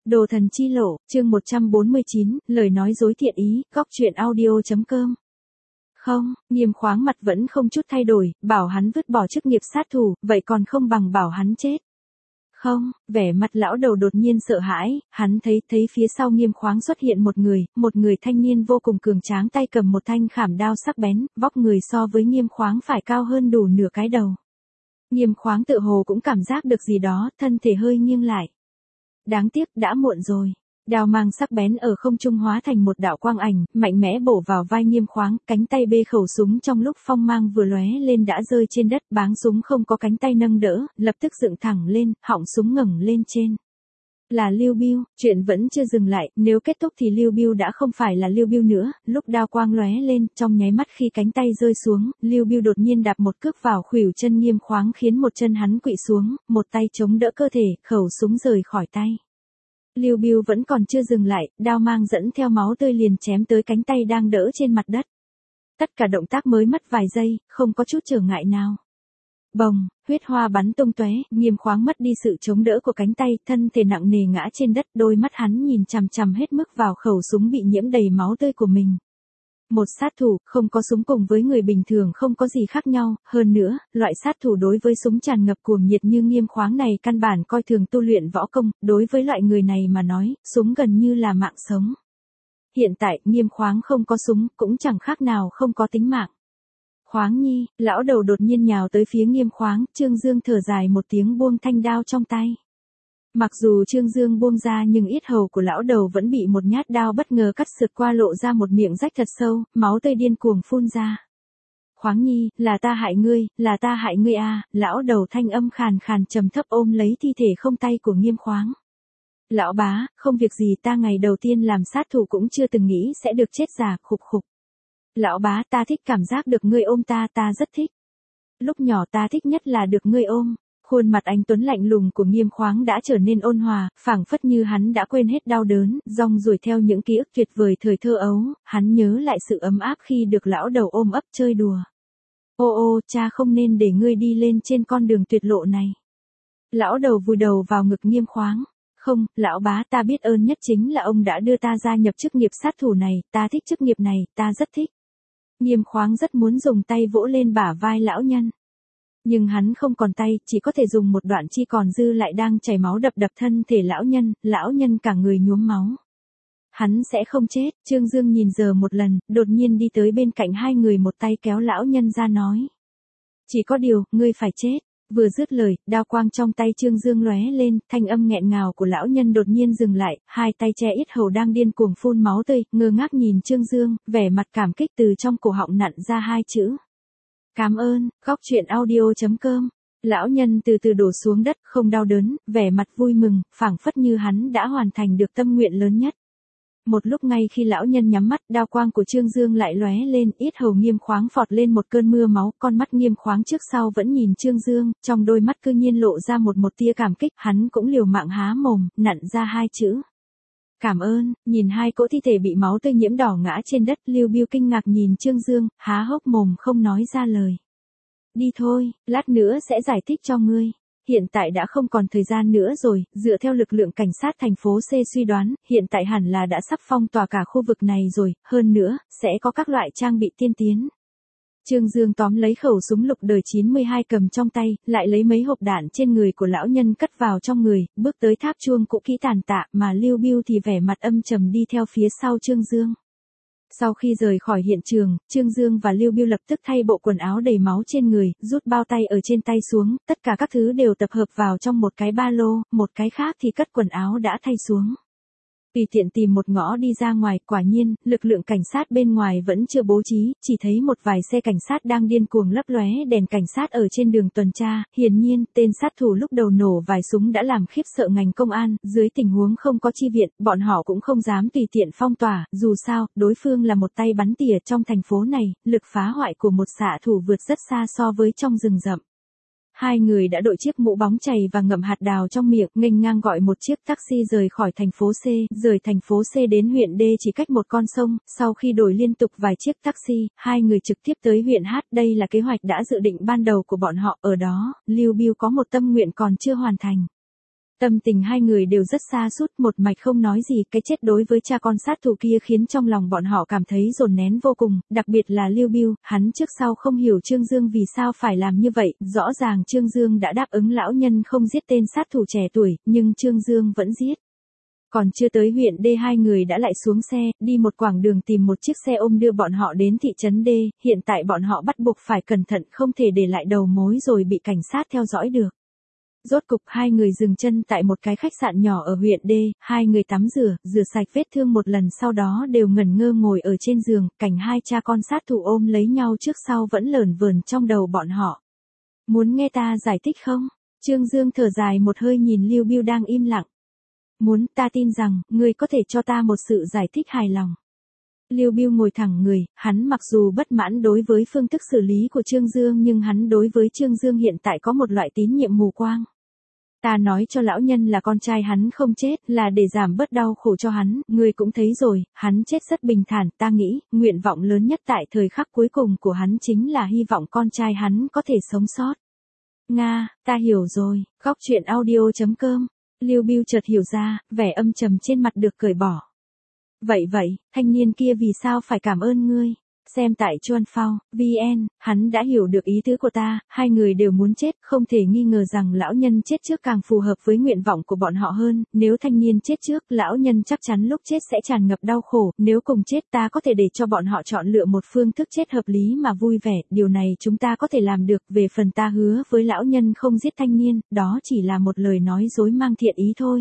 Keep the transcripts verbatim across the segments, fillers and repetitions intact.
Đồ thần chi lộ, chương một trăm bốn mươi chín, lời nói dối thiện ý, góc truyện audio.com. Không, Nghiêm Khoáng mặt vẫn không chút thay đổi, bảo hắn vứt bỏ chức nghiệp sát thủ, vậy còn không bằng bảo hắn chết. Không, vẻ mặt lão đầu đột nhiên sợ hãi, hắn thấy, thấy phía sau Nghiêm Khoáng xuất hiện một người, một người thanh niên vô cùng cường tráng tay cầm một thanh khảm đao sắc bén, vóc người so với Nghiêm Khoáng phải cao hơn đủ nửa cái đầu. Nghiêm Khoáng tự hồ cũng cảm giác được gì đó, thân thể hơi nghiêng lại. Đáng tiếc, đã muộn rồi. Đao mang sắc bén ở không trung hóa thành một đạo quang ảnh, mạnh mẽ bổ vào vai Nghiêm Khoáng, cánh tay bê khẩu súng trong lúc phong mang vừa lóe lên đã rơi trên đất, báng súng không có cánh tay nâng đỡ, lập tức dựng thẳng lên, họng súng ngẩng lên trên. Là Lưu Bưu, chuyện vẫn chưa dừng lại, nếu kết thúc thì Lưu Bưu đã không phải là Lưu Bưu nữa, lúc đao quang lóe lên, trong nháy mắt khi cánh tay rơi xuống, Lưu Bưu đột nhiên đạp một cước vào khuỷu chân Nghiêm Khoáng khiến một chân hắn quỵ xuống, một tay chống đỡ cơ thể, khẩu súng rời khỏi tay. Lưu Bưu vẫn còn chưa dừng lại, đao mang dẫn theo máu tươi liền chém tới cánh tay đang đỡ trên mặt đất. Tất cả động tác mới mất vài giây, không có chút trở ngại nào. Bồng, huyết hoa bắn tung tóe, Nghiêm Khoáng mất đi sự chống đỡ của cánh tay, thân thể nặng nề ngã trên đất, đôi mắt hắn nhìn chằm chằm hết mức vào khẩu súng bị nhiễm đầy máu tươi của mình. Một sát thủ, không có súng cùng với người bình thường không có gì khác nhau, hơn nữa, loại sát thủ đối với súng tràn ngập cuồng nhiệt như Nghiêm Khoáng này căn bản coi thường tu luyện võ công, đối với loại người này mà nói, súng gần như là mạng sống. Hiện tại, Nghiêm Khoáng không có súng, cũng chẳng khác nào không có tính mạng. Khoáng nhi, lão đầu đột nhiên nhào tới phía Nghiêm Khoáng, Trương Dương thở dài một tiếng buông thanh đao trong tay. Mặc dù Trương Dương buông ra nhưng yết hầu của lão đầu vẫn bị một nhát đao bất ngờ cắt sượt qua lộ ra một miệng rách thật sâu, máu tươi điên cuồng phun ra. Khoáng nhi, là ta hại ngươi, là ta hại ngươi à, lão đầu thanh âm khàn khàn trầm thấp ôm lấy thi thể không tay của Nghiêm Khoáng. Lão bá, không việc gì, ta ngày đầu tiên làm sát thủ cũng chưa từng nghĩ sẽ được chết già, khục khục. Lão bá, ta thích cảm giác được ngươi ôm ta, ta rất thích. Lúc nhỏ ta thích nhất là được ngươi ôm. Khuôn mặt anh tuấn lạnh lùng của Nghiêm Khoáng đã trở nên ôn hòa, phảng phất như hắn đã quên hết đau đớn, rong ruổi theo những ký ức tuyệt vời thời thơ ấu, hắn nhớ lại sự ấm áp khi được lão đầu ôm ấp chơi đùa. Ô ô, cha không nên để ngươi đi lên trên con đường tuyệt lộ này. Lão đầu vùi đầu vào ngực Nghiêm Khoáng. Không, lão bá, ta biết ơn nhất chính là ông đã đưa ta gia nhập chức nghiệp sát thủ này, ta thích chức nghiệp này, ta rất thích. Nghiêm Khoáng rất muốn dùng tay vỗ lên bả vai lão nhân. Nhưng hắn không còn tay, chỉ có thể dùng một đoạn chi còn dư lại đang chảy máu đập đập thân thể lão nhân, lão nhân cả người nhuốm máu. Hắn sẽ không chết, Trương Dương nhìn giờ một lần, đột nhiên đi tới bên cạnh hai người một tay kéo lão nhân ra nói. Chỉ có điều, ngươi phải chết. Vừa dứt lời, đao quang trong tay Trương Dương lóe lên, thanh âm nghẹn ngào của lão nhân đột nhiên dừng lại, hai tay che yết hầu đang điên cuồng phun máu tươi, ngơ ngác nhìn Trương Dương, vẻ mặt cảm kích từ trong cổ họng nặn ra hai chữ. Cảm ơn, góc truyện audio.com. Lão nhân từ từ đổ xuống đất, không đau đớn, vẻ mặt vui mừng, phảng phất như hắn đã hoàn thành được tâm nguyện lớn nhất. Một lúc ngay khi lão nhân nhắm mắt, đao quang của Trương Dương lại lóe lên, yết hầu Nghiêm Khoáng phọt lên một cơn mưa máu, con mắt Nghiêm Khoáng trước sau vẫn nhìn Trương Dương, trong đôi mắt cư nhiên lộ ra một một tia cảm kích, hắn cũng liều mạng há mồm, nặn ra hai chữ. Cảm ơn, nhìn hai cỗ thi thể bị máu tươi nhiễm đỏ ngã trên đất, Lưu Bưu kinh ngạc nhìn Trương Dương, há hốc mồm không nói ra lời. Đi thôi, lát nữa sẽ giải thích cho ngươi. Hiện tại đã không còn thời gian nữa rồi, dựa theo lực lượng cảnh sát thành phố C suy đoán, hiện tại hẳn là đã sắp phong tỏa cả khu vực này rồi, hơn nữa, sẽ có các loại trang bị tiên tiến. Trương Dương tóm lấy khẩu súng lục đời chín mươi hai cầm trong tay, lại lấy mấy hộp đạn trên người của lão nhân cất vào trong người, bước tới tháp chuông cũ kỹ tàn tạ, mà Lưu Bưu thì vẻ mặt âm trầm đi theo phía sau Trương Dương. Sau khi rời khỏi hiện trường, Trương Dương và Lưu Bưu lập tức thay bộ quần áo đầy máu trên người, rút bao tay ở trên tay xuống, tất cả các thứ đều tập hợp vào trong một cái ba lô, một cái khác thì cất quần áo đã thay xuống. Tùy tiện tìm một ngõ đi ra ngoài, quả nhiên, lực lượng cảnh sát bên ngoài vẫn chưa bố trí, chỉ thấy một vài xe cảnh sát đang điên cuồng lấp lóe đèn cảnh sát ở trên đường tuần tra, hiển nhiên, tên sát thủ lúc đầu nổ vài súng đã làm khiếp sợ ngành công an, dưới tình huống không có chi viện, bọn họ cũng không dám tùy tiện phong tỏa, dù sao, đối phương là một tay bắn tỉa trong thành phố này, lực phá hoại của một xạ thủ vượt rất xa so với trong rừng rậm. Hai người đã đội chiếc mũ bóng chày và ngậm hạt đào trong miệng, nghênh ngang gọi một chiếc taxi rời khỏi thành phố C, rời thành phố C đến huyện D chỉ cách một con sông, sau khi đổi liên tục vài chiếc taxi, hai người trực tiếp tới huyện H, đây là kế hoạch đã dự định ban đầu của bọn họ, ở đó, Lưu Bưu có một tâm nguyện còn chưa hoàn thành. Tâm tình hai người đều rất xa sút, một mạch không nói gì, cái chết đối với cha con sát thủ kia khiến trong lòng bọn họ cảm thấy dồn nén vô cùng, đặc biệt là Lưu Bưu, hắn trước sau không hiểu Trương Dương vì sao phải làm như vậy, rõ ràng Trương Dương đã đáp ứng lão nhân không giết tên sát thủ trẻ tuổi, nhưng Trương Dương vẫn giết. Còn chưa tới huyện D hai người đã lại xuống xe, đi một quãng đường tìm một chiếc xe ôm đưa bọn họ đến thị trấn D, hiện tại bọn họ bắt buộc phải cẩn thận không thể để lại đầu mối rồi bị cảnh sát theo dõi được. Rốt cục hai người dừng chân tại một cái khách sạn nhỏ ở huyện D, hai người tắm rửa, rửa sạch vết thương một lần sau đó đều ngẩn ngơ ngồi ở trên giường, cảnh hai cha con sát thủ ôm lấy nhau trước sau vẫn lởn vởn trong đầu bọn họ. Muốn nghe ta giải thích không? Trương Dương thở dài một hơi nhìn Lưu Bưu đang im lặng. Muốn, ta tin rằng, ngươi có thể cho ta một sự giải thích hài lòng. Lưu Bưu ngồi thẳng người, hắn mặc dù bất mãn đối với phương thức xử lý của Trương Dương nhưng hắn đối với Trương Dương hiện tại có một loại tín nhiệm mù quáng. Ta nói cho lão nhân là con trai hắn không chết, là để giảm bớt đau khổ cho hắn, ngươi cũng thấy rồi, hắn chết rất bình thản, ta nghĩ, nguyện vọng lớn nhất tại thời khắc cuối cùng của hắn chính là hy vọng con trai hắn có thể sống sót. Nga, ta hiểu rồi, góc truyện audio chấm com. Lưu Bưu chợt hiểu ra, vẻ âm trầm trên mặt được cởi bỏ. Vậy vậy, thanh niên kia vì sao phải cảm ơn ngươi? Xem tại Chuan Phao, vê en, hắn đã hiểu được ý tứ của ta, hai người đều muốn chết, không thể nghi ngờ rằng lão nhân chết trước càng phù hợp với nguyện vọng của bọn họ hơn, nếu thanh niên chết trước, lão nhân chắc chắn lúc chết sẽ tràn ngập đau khổ, nếu cùng chết ta có thể để cho bọn họ chọn lựa một phương thức chết hợp lý mà vui vẻ, điều này chúng ta có thể làm được, về phần ta hứa với lão nhân không giết thanh niên, đó chỉ là một lời nói dối mang thiện ý thôi.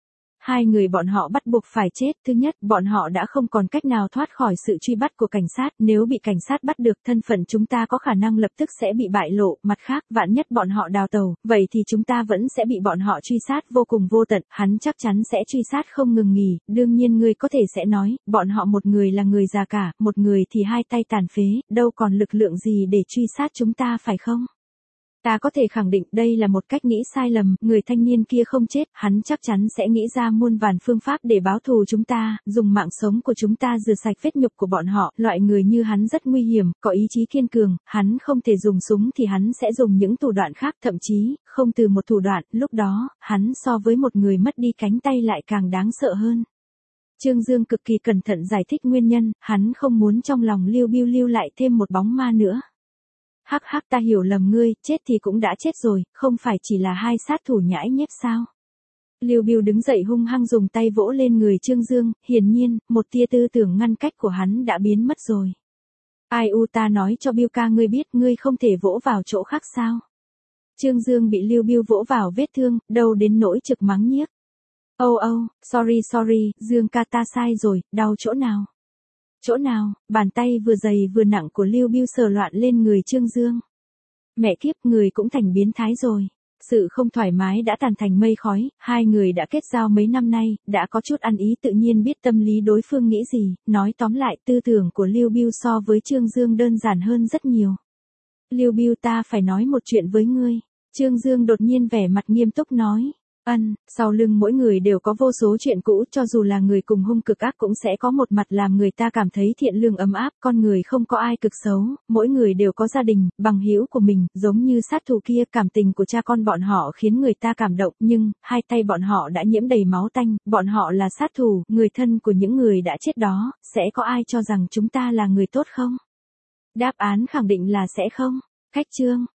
Hai người bọn họ bắt buộc phải chết, thứ nhất, bọn họ đã không còn cách nào thoát khỏi sự truy bắt của cảnh sát, nếu bị cảnh sát bắt được, thân phận chúng ta có khả năng lập tức sẽ bị bại lộ, mặt khác, vạn nhất bọn họ đào tàu, vậy thì chúng ta vẫn sẽ bị bọn họ truy sát vô cùng vô tận, hắn chắc chắn sẽ truy sát không ngừng nghỉ, đương nhiên ngươi có thể sẽ nói, bọn họ một người là người già cả, một người thì hai tay tàn phế, đâu còn lực lượng gì để truy sát chúng ta phải không? Ta có thể khẳng định đây là một cách nghĩ sai lầm, người thanh niên kia không chết, hắn chắc chắn sẽ nghĩ ra muôn vàn phương pháp để báo thù chúng ta, dùng mạng sống của chúng ta rửa sạch vết nhục của bọn họ, loại người như hắn rất nguy hiểm, có ý chí kiên cường, hắn không thể dùng súng thì hắn sẽ dùng những thủ đoạn khác, thậm chí, không từ một thủ đoạn, lúc đó, hắn so với một người mất đi cánh tay lại càng đáng sợ hơn. Trương Dương cực kỳ cẩn thận giải thích nguyên nhân, hắn không muốn trong lòng Lưu Bưu lưu lại thêm một bóng ma nữa. Hắc hắc, ta hiểu lầm ngươi, chết thì cũng đã chết rồi, không phải chỉ là hai sát thủ nhãi nhép sao? Lưu Bưu đứng dậy hung hăng dùng tay vỗ lên người Trương Dương, hiển nhiên, một tia tư tưởng ngăn cách của hắn đã biến mất rồi. Ai u, ta nói cho Bưu ca ngươi biết, ngươi không thể vỗ vào chỗ khác sao? Trương Dương bị Lưu Bưu vỗ vào vết thương, đâu đến nỗi trực mắng nhiếc. Oh oh, sorry sorry, Dương ca ta sai rồi, đau chỗ nào? Chỗ nào? Bàn tay vừa dày vừa nặng của Lưu Bưu sờ loạn lên người Trương Dương. Mẹ kiếp, người cũng thành biến thái rồi. Sự không thoải mái đã tàn thành mây khói, hai người đã kết giao mấy năm nay, đã có chút ăn ý tự nhiên biết tâm lý đối phương nghĩ gì, nói tóm lại tư tưởng của Lưu Bưu so với Trương Dương đơn giản hơn rất nhiều. Lưu Bưu, ta phải nói một chuyện với ngươi. Trương Dương đột nhiên vẻ mặt nghiêm túc nói. Ân, sau lưng mỗi người đều có vô số chuyện cũ, cho dù là người cùng hung cực ác cũng sẽ có một mặt làm người ta cảm thấy thiện lương ấm áp, con người không có ai cực xấu, mỗi người đều có gia đình, bằng hữu của mình, giống như sát thủ kia, cảm tình của cha con bọn họ khiến người ta cảm động, nhưng, hai tay bọn họ đã nhiễm đầy máu tanh, bọn họ là sát thủ, người thân của những người đã chết đó, sẽ có ai cho rằng chúng ta là người tốt không? Đáp án khẳng định là sẽ không. Khách chương